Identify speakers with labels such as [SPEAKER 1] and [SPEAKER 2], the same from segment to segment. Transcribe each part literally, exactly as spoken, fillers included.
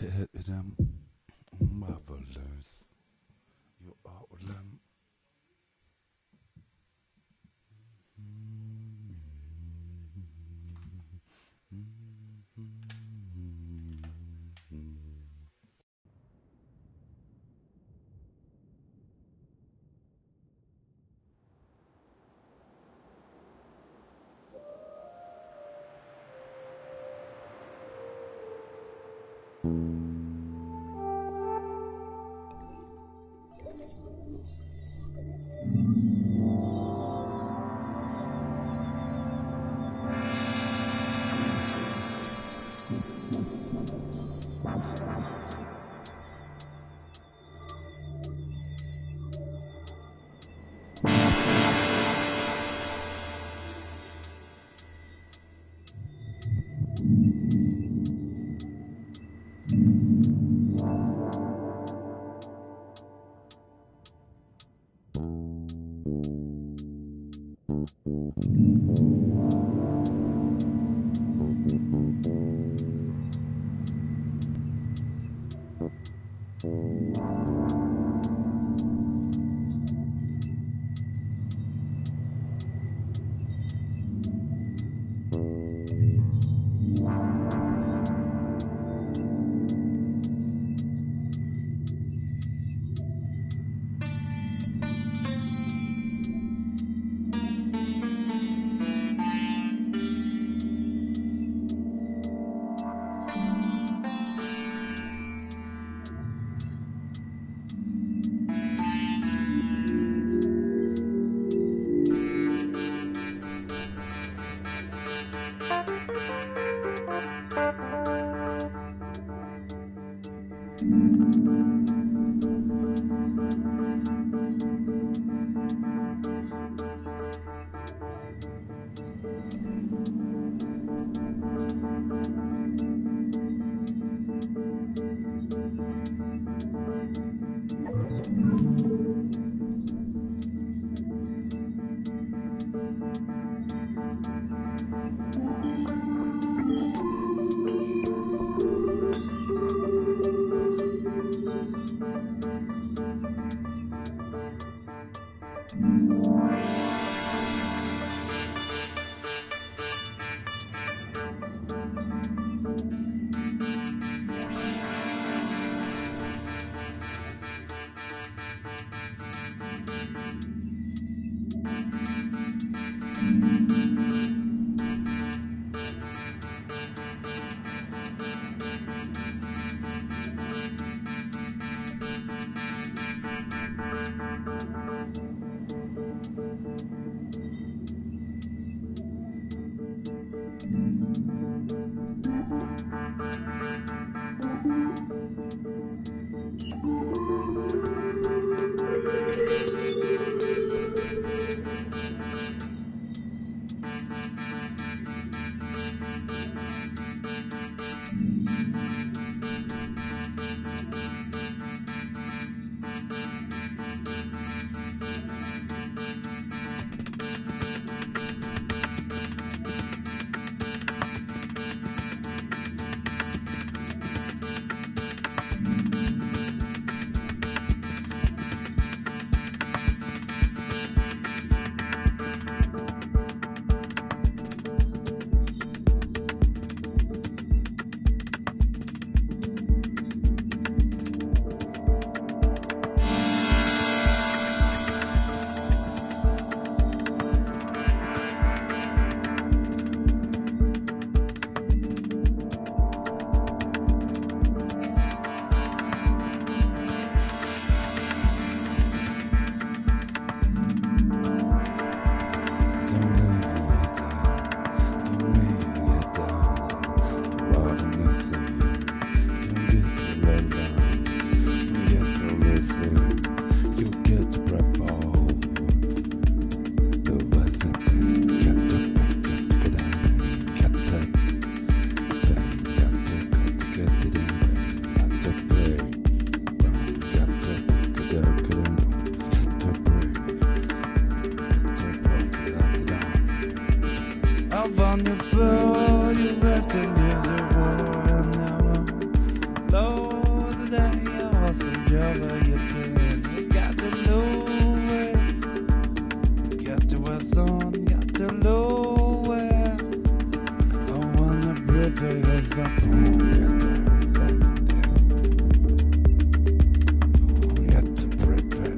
[SPEAKER 1] it, it um marvelous. You are um. Hello today, I was the Java yesterday. Got the nowhere, got the was on, got the nowhere. Oh, when the river is up, oh, got the was up there. Oh, got the river,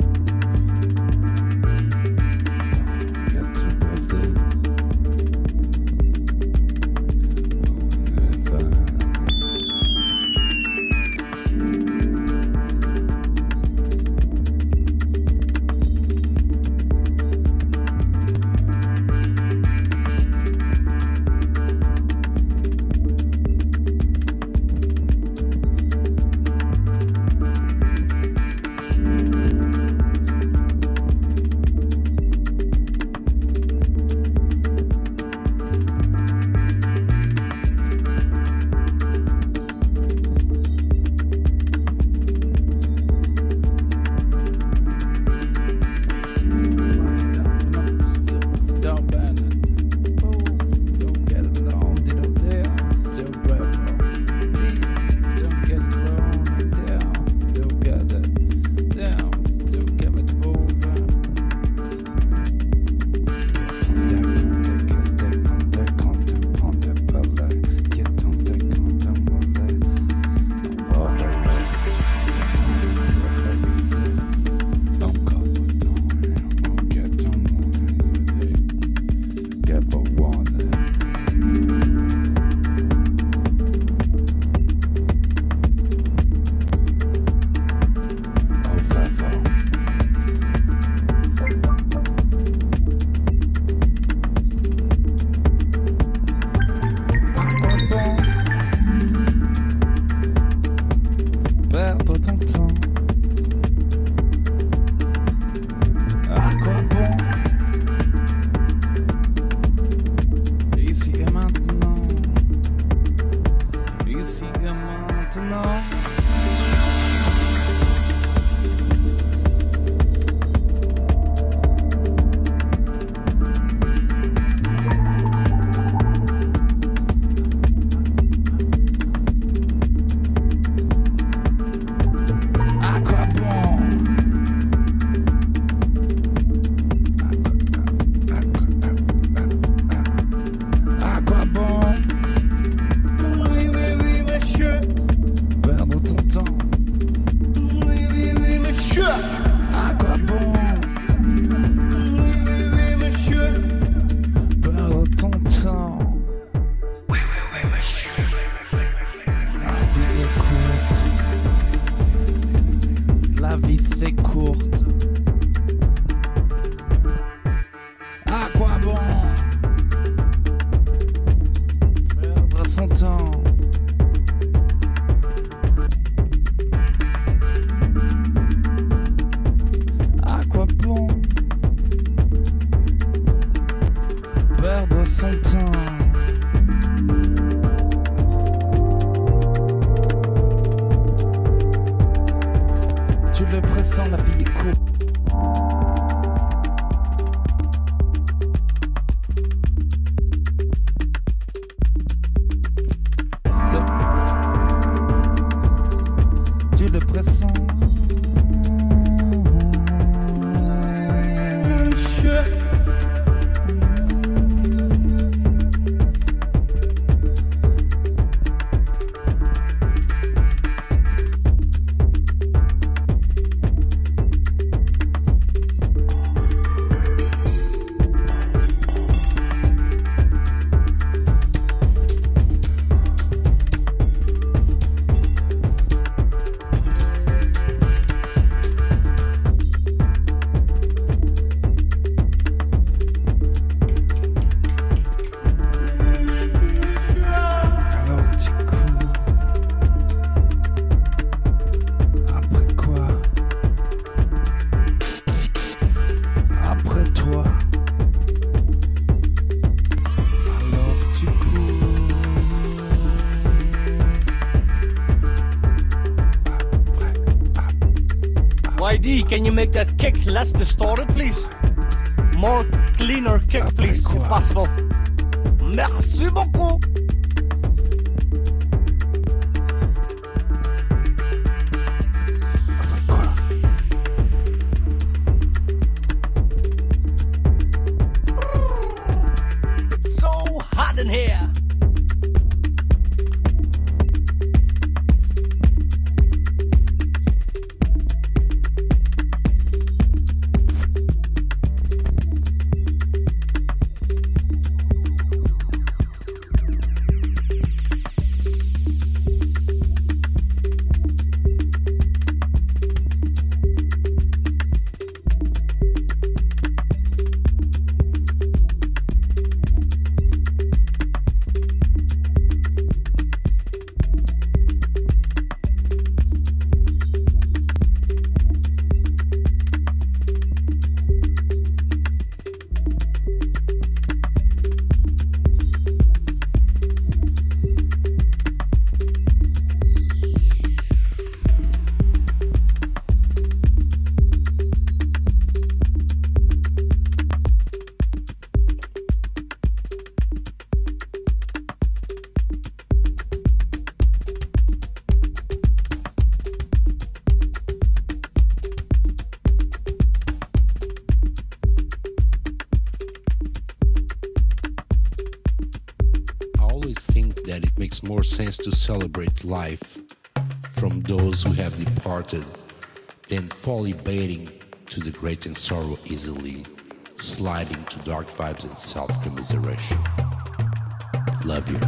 [SPEAKER 1] got the river. Perdre ton temps, à quoi bon? Ici et maintenant, ici et maintenant. La vie c'est courte. À quoi bon perdre son temps? À quoi bon perdre son temps? Tu le pressens, la vie est courte. Tu le pressens.
[SPEAKER 2] Y D, can you make that kick less distorted, please? More cleaner kick,
[SPEAKER 1] Après
[SPEAKER 2] please,
[SPEAKER 1] quoi?
[SPEAKER 2] if possible. Merci beaucoup.
[SPEAKER 3] makes more sense to celebrate life from those who have departed than folly baiting to the great and sorrow easily, sliding to dark vibes and self-commiseration. Love you.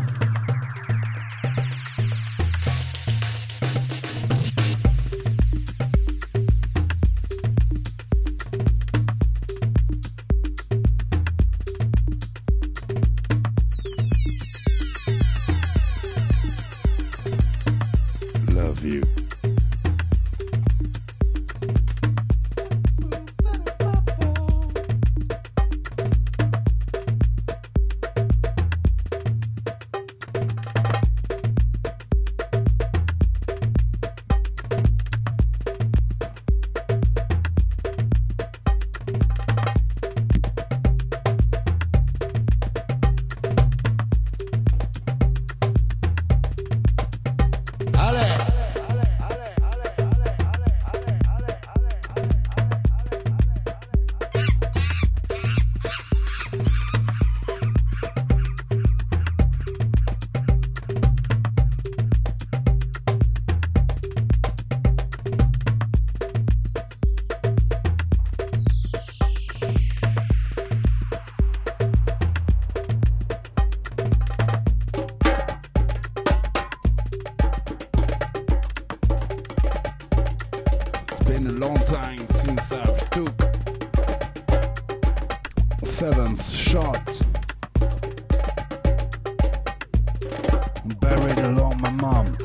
[SPEAKER 1] Seventh shot, buried along my mom.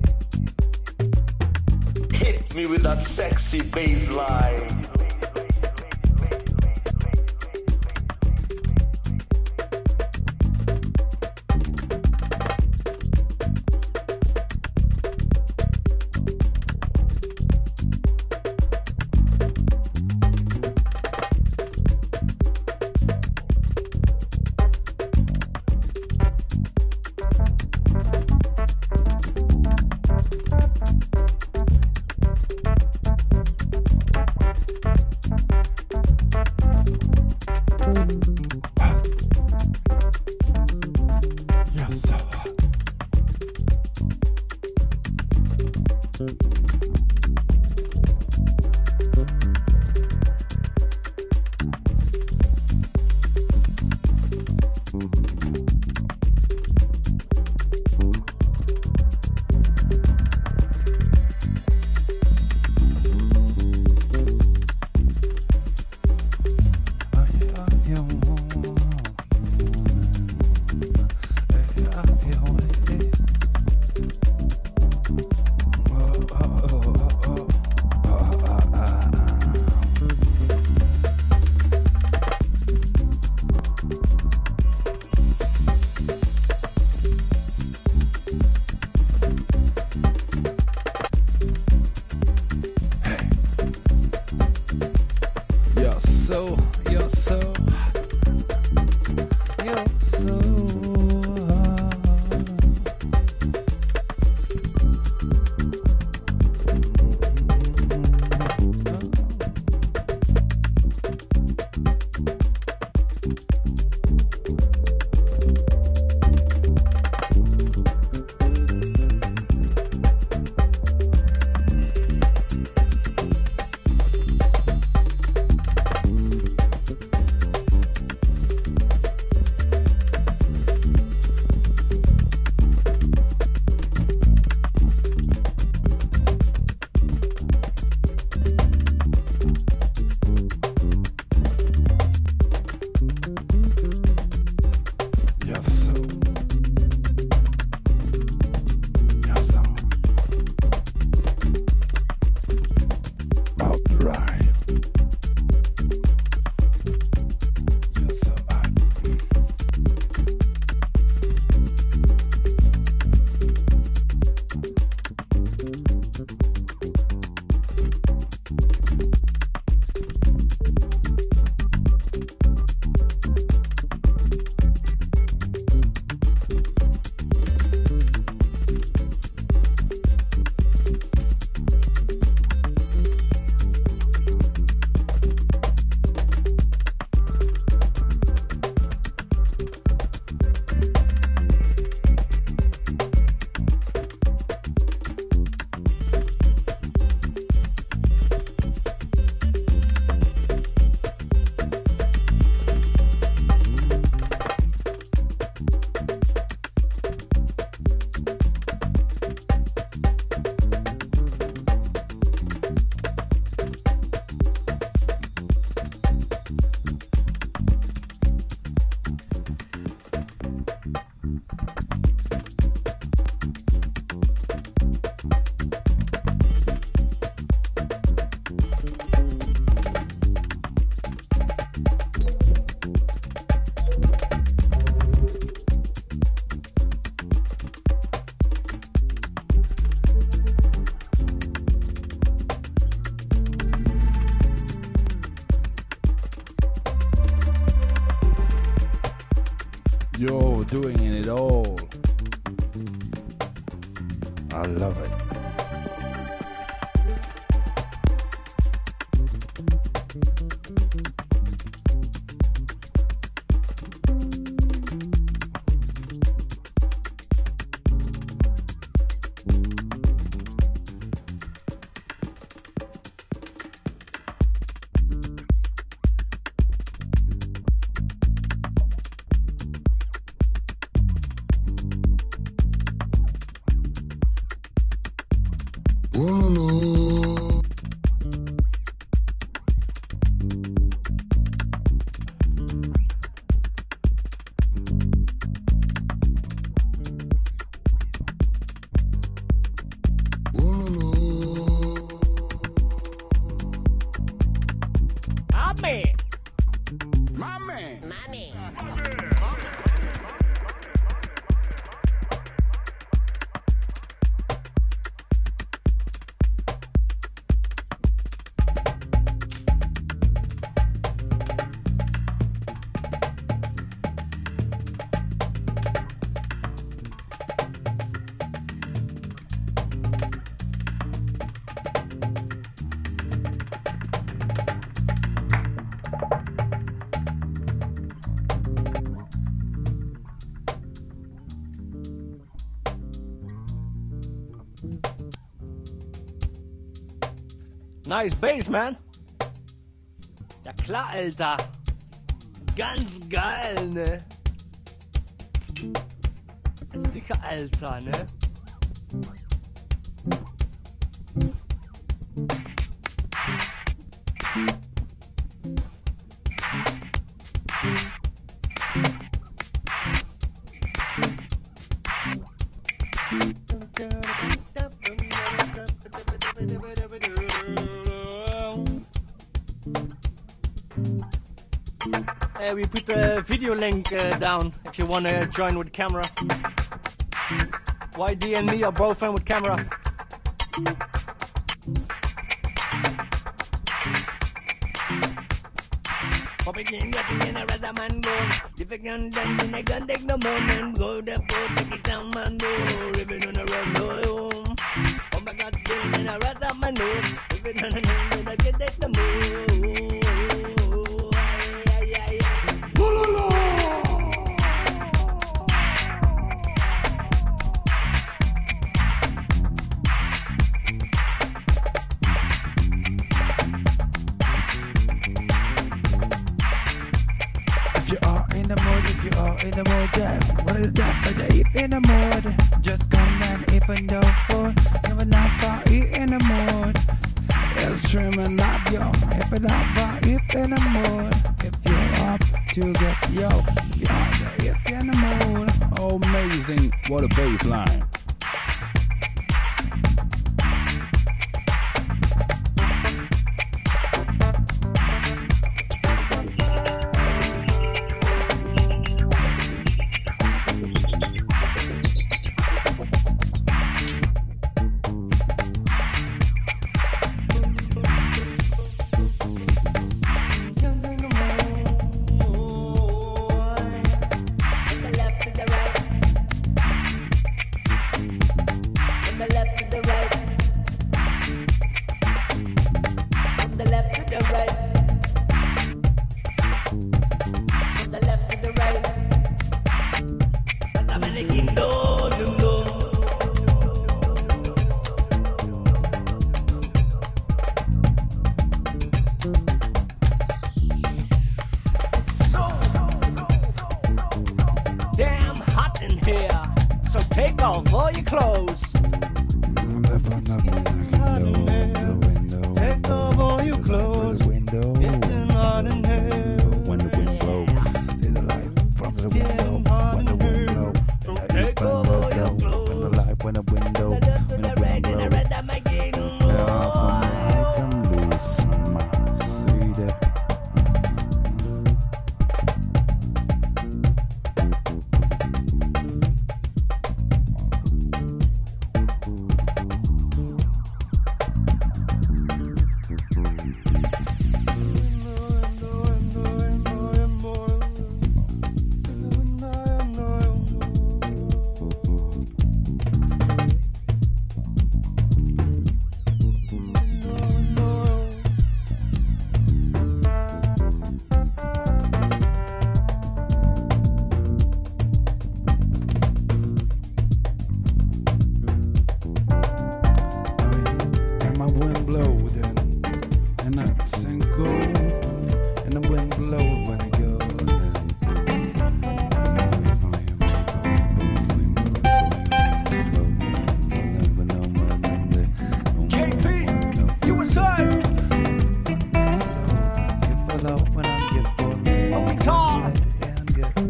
[SPEAKER 4] me with that sexy bass line.
[SPEAKER 1] You're doing it all. I love it.
[SPEAKER 2] Nice bass, man. Ja klar, Alter. Ganz geil, ne? Sicher, Alter, ne? Uh, we put the video link uh, down if you want to join with camera. Y D and me are both in with camera. Pop it in, got it in a rest of man go. If you can dance in a gun, take no moment. Go the port, take it down, man go. If you don't run, go home. Oh my God, in a rest of man go. If you don't know, get take the move.
[SPEAKER 1] If you are in the mood, yeah, what is that? But if in the mood, just come and even though for never not far in the mood. It's streaming like yo, if it not far if in the mood. If you're up to get yo, if you're out there, if you're in the mood. Oh, amazing, what a bass line.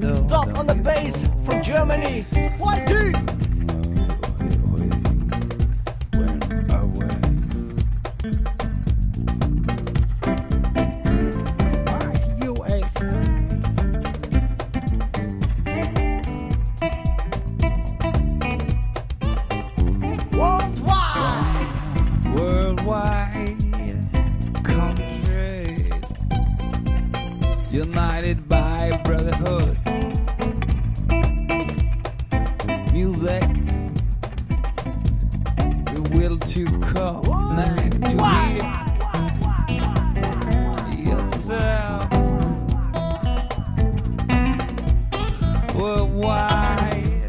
[SPEAKER 1] Hello.
[SPEAKER 2] Top on the bass from Germany. Y D.
[SPEAKER 1] United by brotherhood, music, the will to connect to hear yourself worldwide.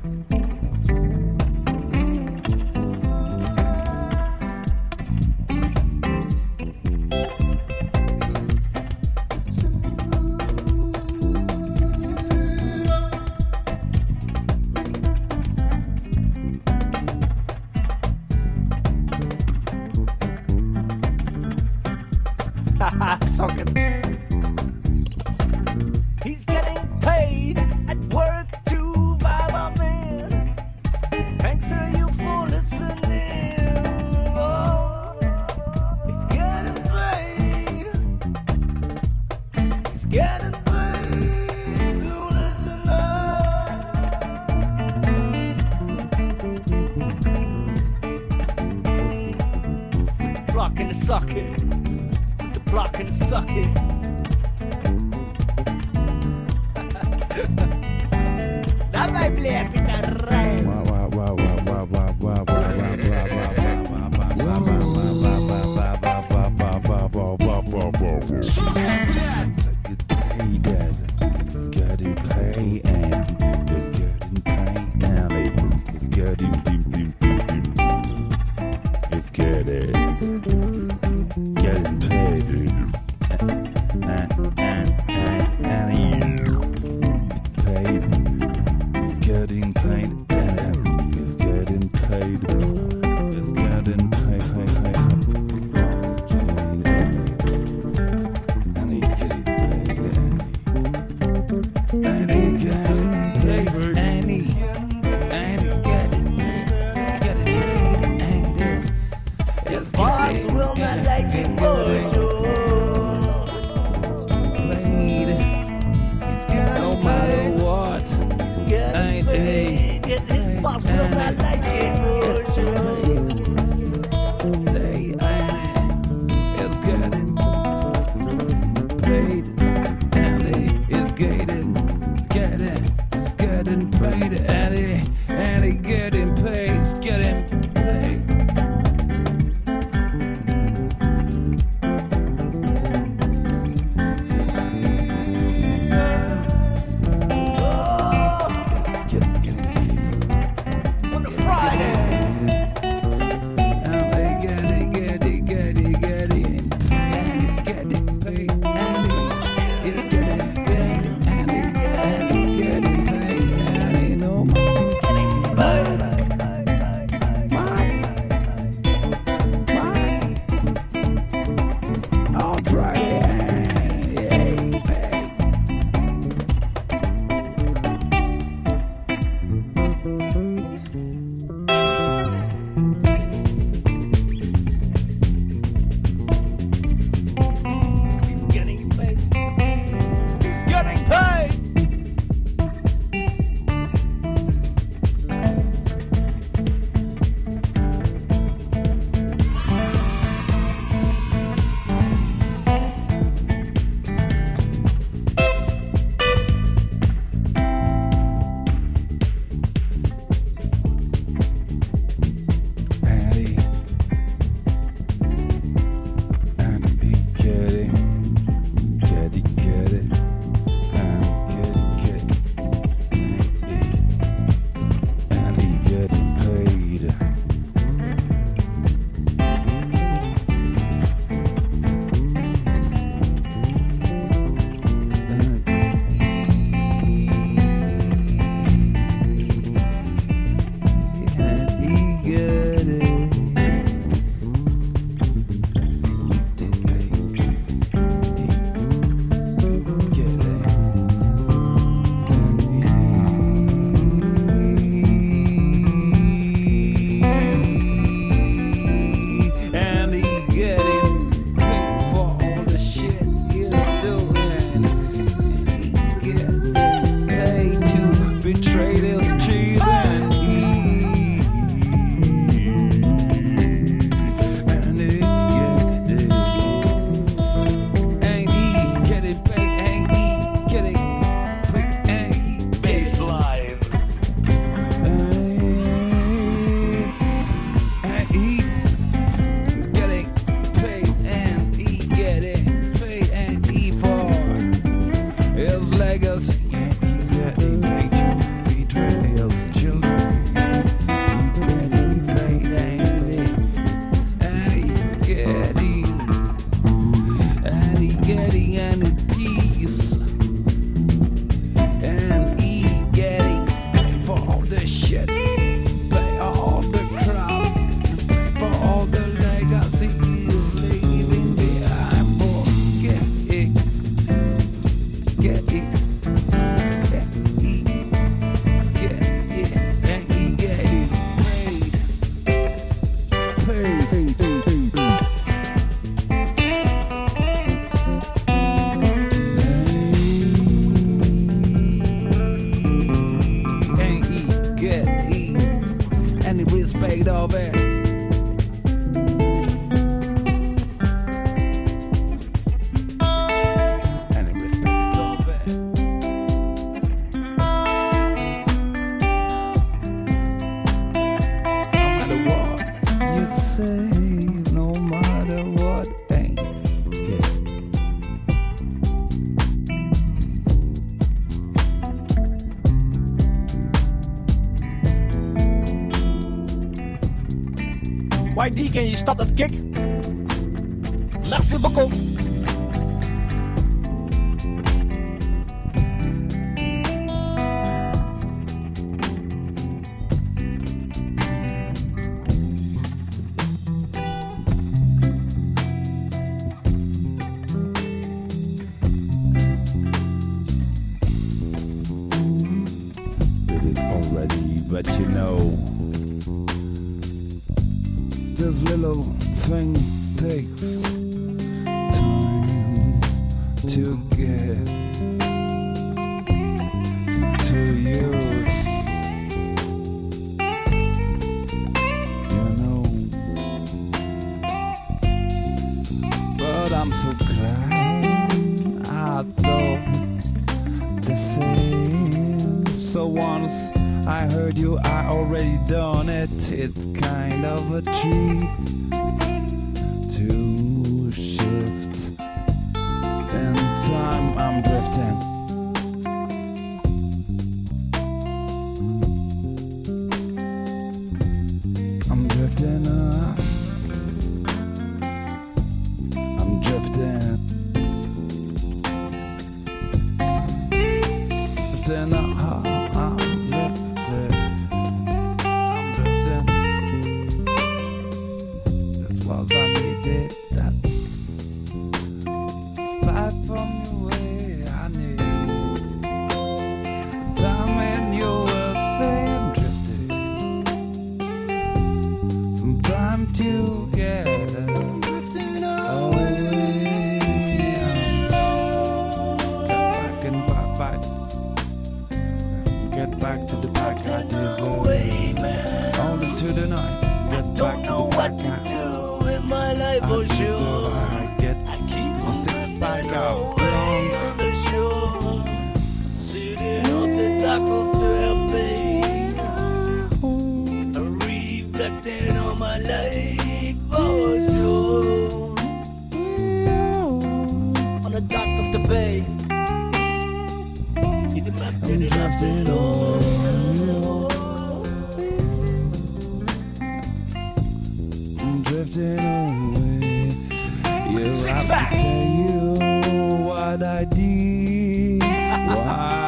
[SPEAKER 2] Socket. He's getting paid at work to vibe on man. Thanks to you for listening. Oh, he's getting paid. He's getting paid to listen up. With the block in the socket. Block and suck it. Dai blia pitarre.
[SPEAKER 1] Getting paid and it's getting paid and it's getting it's getting getting paid and and and and paid it's getting paid and it's getting paid it's getting paid paid paid and he getting paid and he getting paid and he and he getting paid getting paid and
[SPEAKER 2] his boss will not like it much.
[SPEAKER 1] No matter what,
[SPEAKER 2] He's getting paid. His boss will not like it much.
[SPEAKER 1] it's getting paid, and it's getting, getting, it's getting paid, and it, and it getting paid, it's getting paid. Dove? Any respect, Dove? No matter what you say, no matter what, ain't yeah.
[SPEAKER 2] Y D, can you stop that kick? Merci beaucoup.
[SPEAKER 1] Did it already, but you know, this little thing takes time to get to you. You know, but I'm so glad I thought the same. So once I heard you, I already done it. It's kind of a treat to shift in time. I'm drifting. I'm drifting up. I'm drifting. Drifting up. I'm drifting. I'm drifting. This was I needed that spot from the way I need. Time when you will say I'm drifting. Some time together. Drifting away. Get back and back, back. Get back to the back I deserve. Only to the night. Get back
[SPEAKER 2] Don't
[SPEAKER 1] to
[SPEAKER 2] know
[SPEAKER 1] the
[SPEAKER 2] what
[SPEAKER 1] back
[SPEAKER 2] to
[SPEAKER 1] I
[SPEAKER 2] do with my life
[SPEAKER 1] I
[SPEAKER 2] for
[SPEAKER 1] deserve.
[SPEAKER 2] sure.
[SPEAKER 1] I get
[SPEAKER 2] I keep
[SPEAKER 1] to the six pack
[SPEAKER 2] drifting
[SPEAKER 1] out.
[SPEAKER 2] away on the shore, sitting on the dock of the bay, reflecting on my life for sure. On the dock of the bay, in the map,
[SPEAKER 1] I'm
[SPEAKER 2] in the map,
[SPEAKER 1] drifting
[SPEAKER 2] oh.
[SPEAKER 1] I'm drifting away. You
[SPEAKER 2] Six
[SPEAKER 1] have
[SPEAKER 2] pack.
[SPEAKER 1] to tell you what I did. Why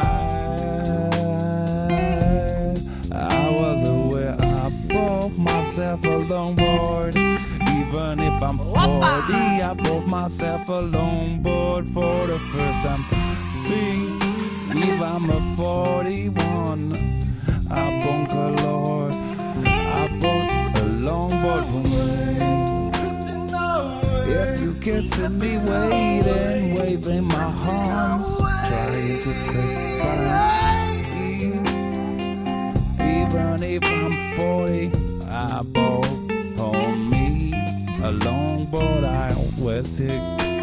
[SPEAKER 1] I was aware I bought myself a longboard. Even if I'm forty, I bought myself a longboard for the first time. If I'm a forty-one, I bunker lord. I bought a longboard for me. If you can see me waiting, waving my arms, trying to say bye. Even if I'm forty, I bought for me a longboard. I always take.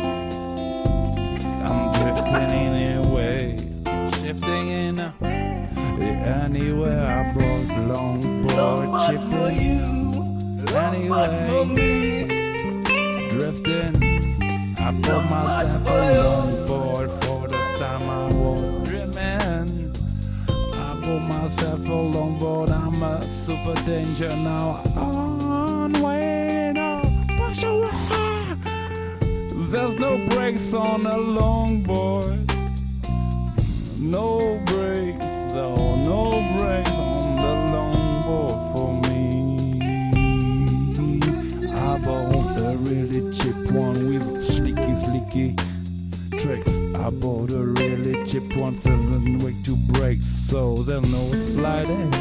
[SPEAKER 1] I'm drifting anyway, shifting in a, anywhere. I brought longboard,
[SPEAKER 2] Longboard for
[SPEAKER 1] shifting
[SPEAKER 2] you, longboard for me.
[SPEAKER 1] drifting. I put myself a longboard for the time I was dreaming. I put myself a longboard. I'm a super danger now. On way now, push away. There's no brakes on a longboard. No brakes, though, no brakes on the longboard for me. I bought a really cheap one with slicky, slicky tricks. I bought a really cheap one, doesn't wait to break, so there's no sliding.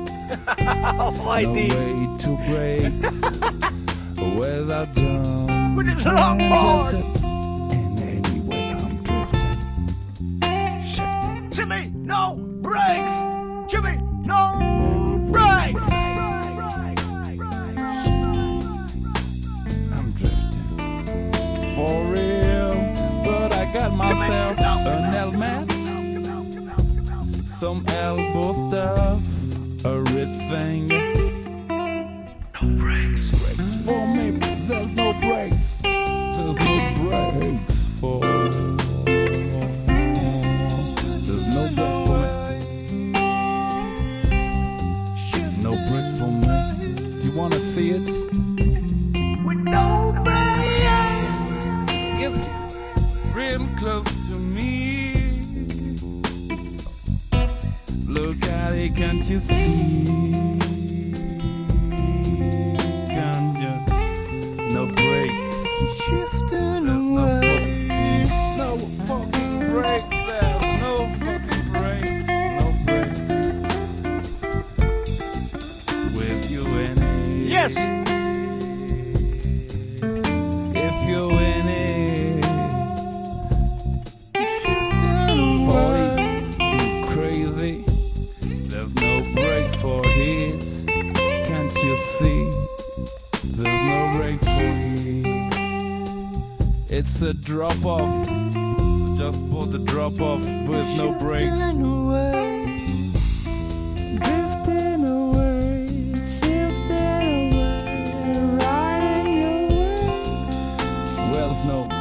[SPEAKER 2] Y
[SPEAKER 1] No
[SPEAKER 2] D.
[SPEAKER 1] way to break without jump.
[SPEAKER 2] With his longboard.
[SPEAKER 1] And anyway, I'm drifting, shifting.
[SPEAKER 2] Jimmy, no brakes! Jimmy, no brakes!
[SPEAKER 1] myself an helmet, some elbow stuff, a wrist thing. No brakes. Brakes for me. There's no brakes. There's no brakes for. There's no brake for me. No brake for me. Do you wanna see it? With nobody else. It's real close to me. Look at it, can't you see? Can't you? No brakes. Shifting away. No, fu- no fucking brakes. There's no fucking brakes. No brakes. With you in it.
[SPEAKER 2] Yes.
[SPEAKER 1] If you're in it. forty, crazy. There's no break for it. Can't you see? There's no break for it. It's a drop off. Just put the drop off with no brakes. Drifting away, shifting away, riding away. Well, no.